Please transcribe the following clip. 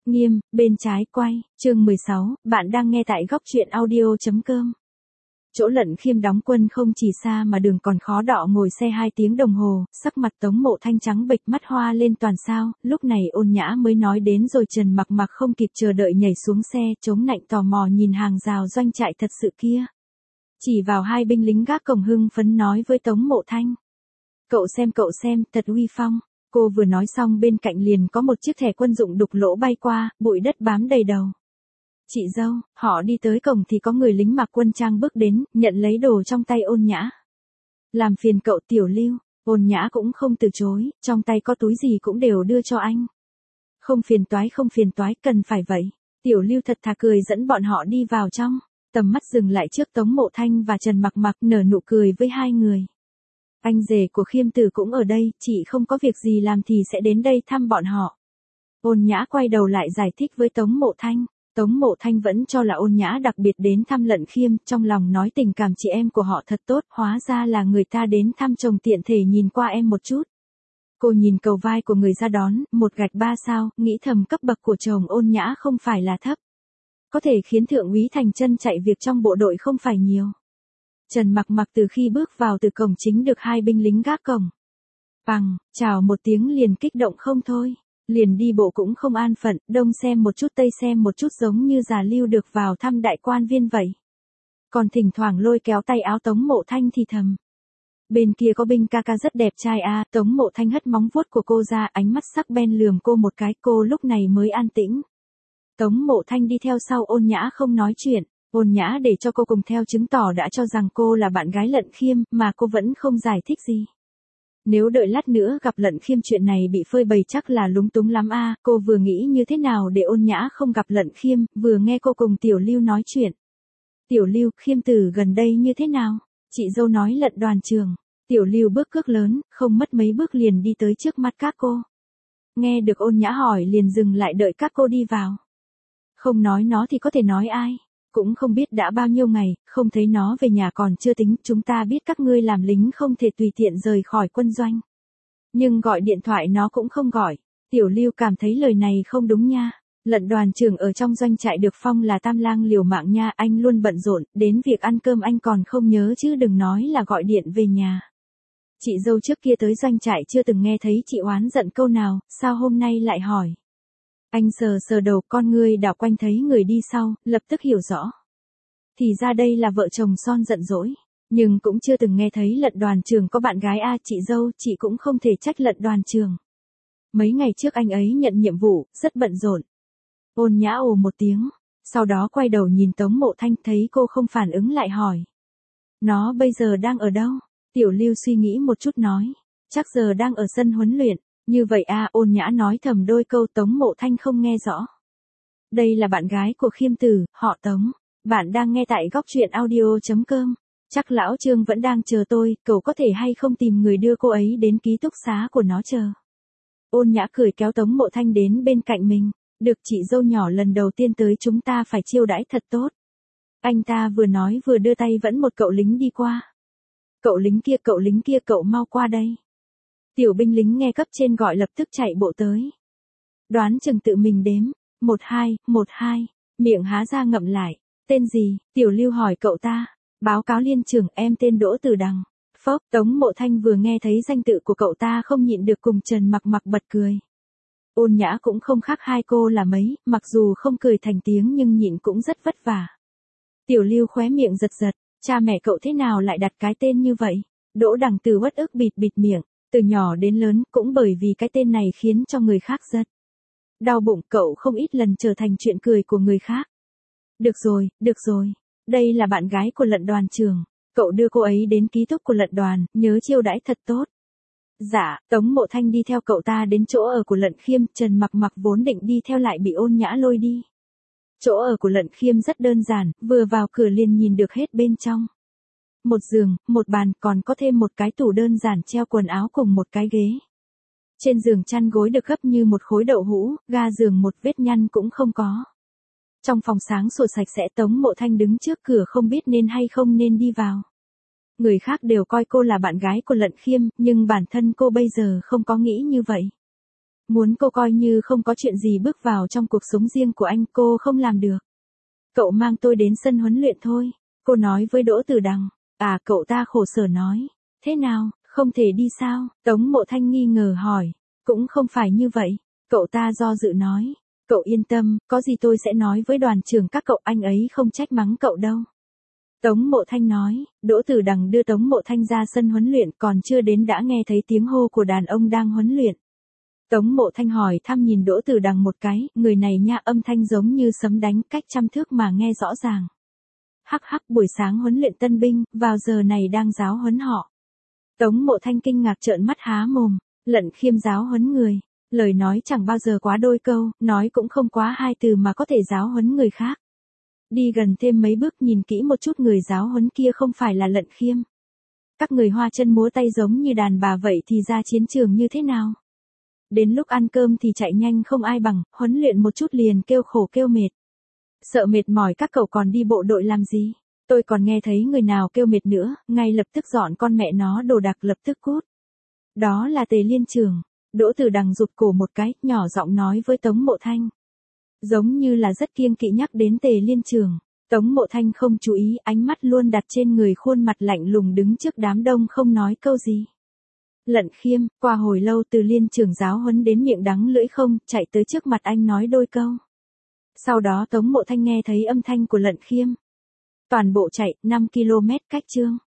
Nghiêm, bên trái quay, chương 16, bạn đang nghe tại góc truyện audio.com. Chỗ Lận Khiêm đóng quân không chỉ xa mà đường còn khó đọ, ngồi xe 2 tiếng đồng hồ, sắc mặt Tống Mộ Thanh trắng bệch, mắt hoa lên toàn sao, lúc này Ôn Nhã mới nói đến rồi. Trần Mặc Mặc không kịp chờ đợi nhảy xuống xe, chống nạnh tò mò nhìn hàng rào doanh trại thật sự kia. Chỉ vào 2 binh lính gác cổng hưng phấn nói với Tống Mộ Thanh. Cậu xem, thật uy phong. Cô vừa nói xong bên cạnh liền có một chiếc thẻ quân dụng đục lỗ bay qua, bụi đất bám đầy đầu. Chị dâu, họ đi tới cổng thì có người lính mặc quân trang bước đến, nhận lấy đồ trong tay Ôn Nhã. Làm phiền cậu Tiểu Lưu, Ôn Nhã cũng không từ chối, trong tay có túi gì cũng đều đưa cho anh. Không phiền toái, cần phải vậy. Tiểu Lưu thật thà cười dẫn bọn họ đi vào trong, tầm mắt dừng lại trước Tống Mộ Thanh và Trần Mặc Mặc, nở nụ cười với 2 người. Anh rể của Khiêm Tử cũng ở đây, chị không có việc gì làm thì sẽ đến đây thăm bọn họ. Ôn Nhã quay đầu lại giải thích với Tống Mộ Thanh. Tống Mộ Thanh vẫn cho là Ôn Nhã đặc biệt đến thăm Lận Khiêm, trong lòng nói tình cảm chị em của họ thật tốt, hóa ra là người ta đến thăm chồng tiện thể nhìn qua em một chút. Cô nhìn cầu vai của người ra đón, 1 gạch 3 sao, nghĩ thầm cấp bậc của chồng Ôn Nhã không phải là thấp. Có thể khiến thượng úy thành chân chạy việc trong bộ đội không phải nhiều. Trần Mặc Mặc từ khi bước vào từ cổng chính được 2 binh lính gác cổng. Bằng, chào một tiếng liền kích động không thôi. Liền đi bộ cũng không an phận, đông xem một chút tây xem một chút, giống như già Lưu được vào thăm đại quan viên vậy. Còn thỉnh thoảng lôi kéo tay áo Tống Mộ Thanh thì thầm. Bên kia có binh ca ca rất đẹp trai à. Tống Mộ Thanh hất móng vuốt của cô ra, ánh mắt sắc bén lườm cô một cái, cô lúc này mới an tĩnh. Tống Mộ Thanh đi theo sau Ôn Nhã không nói chuyện. Ôn Nhã để cho cô cùng theo chứng tỏ đã cho rằng cô là bạn gái Lận Khiêm, mà cô vẫn không giải thích gì. Nếu đợi lát nữa gặp Lận Khiêm chuyện này bị phơi bày chắc là lúng túng lắm a. Cô vừa nghĩ như thế nào để Ôn Nhã không gặp Lận Khiêm, vừa nghe cô cùng Tiểu Lưu nói chuyện. Tiểu Lưu, Khiêm Tử gần đây như thế nào? Chị dâu nói Lận đoàn trường. Tiểu Lưu bước cước lớn, không mất mấy bước liền đi tới trước mặt các cô. Nghe được Ôn Nhã hỏi liền dừng lại đợi các cô đi vào. Không nói nó thì có thể nói ai? Cũng không biết đã bao nhiêu ngày, không thấy nó về nhà còn chưa tính, chúng ta biết các ngươi làm lính không thể tùy tiện rời khỏi quân doanh. Nhưng gọi điện thoại nó cũng không gọi. Tiểu Lưu cảm thấy lời này không đúng nha. Lận đoàn trưởng ở trong doanh trại được phong là tam lang liều mạng nha, anh luôn bận rộn, đến việc ăn cơm anh còn không nhớ chứ đừng nói là gọi điện về nhà. Chị dâu trước kia tới doanh trại chưa từng nghe thấy chị oán giận câu nào, sao hôm nay lại hỏi? Anh sờ đầu, con ngươi đảo quanh thấy người đi sau, lập tức hiểu rõ. Thì ra đây là vợ chồng son giận dỗi, nhưng cũng chưa từng nghe thấy Lận đoàn trường có bạn gái a. Chị dâu, chị cũng không thể trách Lận đoàn trường. Mấy ngày trước anh ấy nhận nhiệm vụ, rất bận rộn. Ôn Nhã ồ một tiếng, sau đó quay đầu nhìn Tống Mộ Thanh, thấy cô không phản ứng lại hỏi. Nó bây giờ đang ở đâu? Tiểu Lưu suy nghĩ một chút nói, chắc giờ đang ở sân huấn luyện. Như vậy à. Ôn Nhã nói thầm đôi câu, Tống Mộ Thanh không nghe rõ. Đây là bạn gái của Khiêm Tử, họ Tống. Bạn đang nghe tại góc truyện audio.com. Chắc lão Trương vẫn đang chờ tôi, cậu có thể hay không tìm người đưa cô ấy đến ký túc xá của nó chờ. Ôn Nhã cười kéo Tống Mộ Thanh đến bên cạnh mình. Được chị dâu nhỏ, lần đầu tiên tới chúng ta phải chiêu đãi thật tốt. Anh ta vừa nói vừa đưa tay vẫn một cậu lính đi qua. Cậu lính kia, cậu mau qua đây. Tiểu binh lính nghe cấp trên gọi lập tức chạy bộ tới. Đoán chừng tự mình đếm, 12, miệng há ra ngậm lại. Tên gì? Tiểu Lưu hỏi cậu ta. Báo cáo liên trưởng, em tên Đỗ Tử Đằng. Phốc, Tống Mộ Thanh vừa nghe thấy danh tự của cậu ta không nhịn được cùng Trần Mặc Mặc bật cười. Ôn Nhã cũng không khác hai cô là mấy, mặc dù không cười thành tiếng nhưng nhịn cũng rất vất vả. Tiểu Lưu khóe miệng giật giật, cha mẹ cậu thế nào lại đặt cái tên như vậy? Đỗ Đằng Từ uất ức bịt miệng. Từ nhỏ đến lớn, cũng bởi vì cái tên này khiến cho người khác rất đau bụng, cậu không ít lần trở thành chuyện cười của người khác. Được rồi, đây là bạn gái của Lận đoàn trường, cậu đưa cô ấy đến ký túc của Lận đoàn, nhớ chiêu đãi thật tốt. Dạ. Tống Mộ Thanh đi theo cậu ta đến chỗ ở của Lận Khiêm. Trần Mặc Mặc vốn định đi theo lại bị Ôn Nhã lôi đi. Chỗ ở của Lận Khiêm rất đơn giản, vừa vào cửa liền nhìn được hết bên trong. Một giường, một bàn, còn có thêm một cái tủ đơn giản treo quần áo cùng một cái ghế. Trên giường chăn gối được gấp như một khối đậu hũ, ga giường một vết nhăn cũng không có. Trong phòng sáng sủa sạch sẽ. Tống Mộ Thanh đứng trước cửa không biết nên hay không nên đi vào. Người khác đều coi cô là bạn gái của Lận Khiêm, nhưng bản thân cô bây giờ không có nghĩ như vậy. Muốn cô coi như không có chuyện gì bước vào trong cuộc sống riêng của anh, cô không làm được. Cậu mang tôi đến sân huấn luyện thôi, cô nói với Đỗ Tử Đằng. À, cậu ta khổ sở nói. Thế nào, không thể đi sao? Tống Mộ Thanh nghi ngờ hỏi. Cũng không phải như vậy. Cậu ta do dự nói. Cậu yên tâm, có gì tôi sẽ nói với đoàn trưởng các cậu, anh ấy không trách mắng cậu đâu. Tống Mộ Thanh nói. Đỗ Tử Đằng đưa Tống Mộ Thanh ra sân huấn luyện, còn chưa đến đã nghe thấy tiếng hô của đàn ông đang huấn luyện. Tống Mộ Thanh hỏi thăm nhìn Đỗ Tử Đằng một cái, người này nha, âm thanh giống như sấm đánh, cách trăm thước mà nghe rõ ràng. Hắc hắc, buổi sáng huấn luyện tân binh, vào giờ này đang giáo huấn họ. Tống Mộ Thanh kinh ngạc trợn mắt há mồm. Lận Khiêm giáo huấn người. Lời nói chẳng bao giờ quá đôi câu, nói cũng không quá hai từ mà có thể giáo huấn người khác. Đi gần thêm mấy bước nhìn kỹ một chút, người giáo huấn kia không phải là Lận Khiêm. Các người hoa chân múa tay giống như đàn bà vậy thì ra chiến trường như thế nào? Đến lúc ăn cơm thì chạy nhanh không ai bằng, huấn luyện một chút liền kêu khổ kêu mệt. Sợ mệt mỏi các cậu còn đi bộ đội làm gì? Tôi còn nghe thấy người nào kêu mệt nữa, ngay lập tức dọn con mẹ nó đồ đạc lập tức cút. Đó là Tề Liên trưởng. Đỗ Tử Đằng rụt cổ một cái, nhỏ giọng nói với Tống Mộ Thanh. Giống như là rất kiêng kỵ nhắc đến Tề Liên trưởng. Tống Mộ Thanh không chú ý, ánh mắt luôn đặt trên người khuôn mặt lạnh lùng đứng trước đám đông không nói câu gì. Lận Khiêm, qua hồi lâu từ Liên trưởng giáo huấn đến miệng đắng lưỡi không, chạy tới trước mặt anh nói đôi câu. Sau đó Tống Mộ Thanh nghe thấy âm thanh của Lận Khiêm. Toàn bộ chạy, 5 km cách chương.